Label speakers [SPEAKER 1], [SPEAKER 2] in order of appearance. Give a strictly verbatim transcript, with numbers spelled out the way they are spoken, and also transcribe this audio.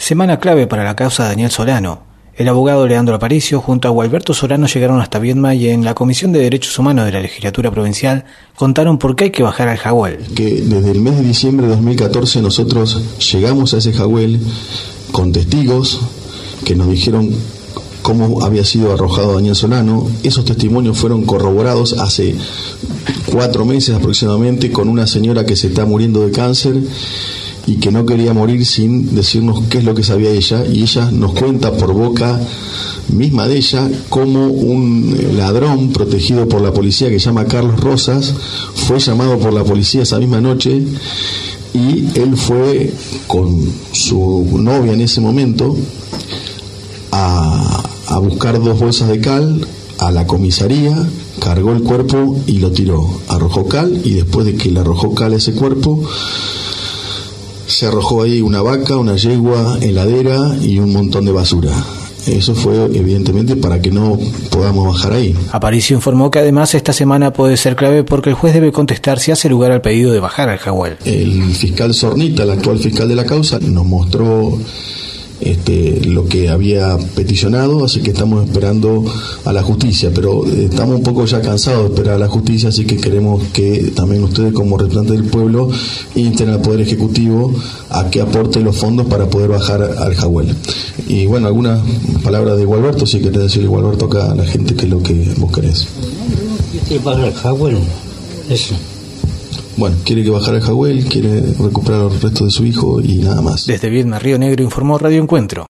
[SPEAKER 1] Semana clave para la causa de Daniel Solano. El abogado Leandro Aparicio junto a Gualberto Solano llegaron hasta Viedma y en la Comisión de Derechos Humanos de la Legislatura Provincial contaron por qué hay que bajar al Jahuel.
[SPEAKER 2] Que desde el mes de diciembre de dos mil catorce nosotros llegamos a ese Jahuel con testigos que nos dijeron cómo había sido arrojado Daniel Solano. Esos testimonios fueron corroborados hace cuatro meses aproximadamente con una señora que se está muriendo de cáncer y que no quería morir sin decirnos qué es lo que sabía ella, y ella nos cuenta por boca misma de ella cómo un ladrón protegido por la policía que se llama Carlos Rosas fue llamado por la policía esa misma noche y él fue con su novia en ese momento a, a buscar dos bolsas de cal a la comisaría, cargó el cuerpo y lo tiró, arrojó cal, y después de que le arrojó cal a ese cuerpo se arrojó ahí una vaca, una yegua, heladera y un montón de basura. Eso fue evidentemente para que no podamos bajar ahí.
[SPEAKER 1] Aparicio informó que además esta semana puede ser clave porque el juez debe contestar si hace lugar al pedido de bajar al Jahuel.
[SPEAKER 2] El fiscal Zornita, el actual fiscal de la causa, nos mostró Este, lo que había peticionado, así que estamos esperando a la justicia, pero estamos un poco ya cansados de esperar a la justicia, así que queremos que también ustedes como representantes del pueblo insten al Poder Ejecutivo a que aporte los fondos para poder bajar al Jahuel. Y bueno, algunas palabras de Gualberto, si querés decirle Gualberto acá a la gente que es lo que vos querés.
[SPEAKER 3] ¿Quiere bajar al Jahuel? Eso.
[SPEAKER 2] Bueno, quiere que bajara el Jahuel, quiere recuperar los restos de su hijo y nada más.
[SPEAKER 1] Desde Viedma, Río Negro, informó Radio Encuentro.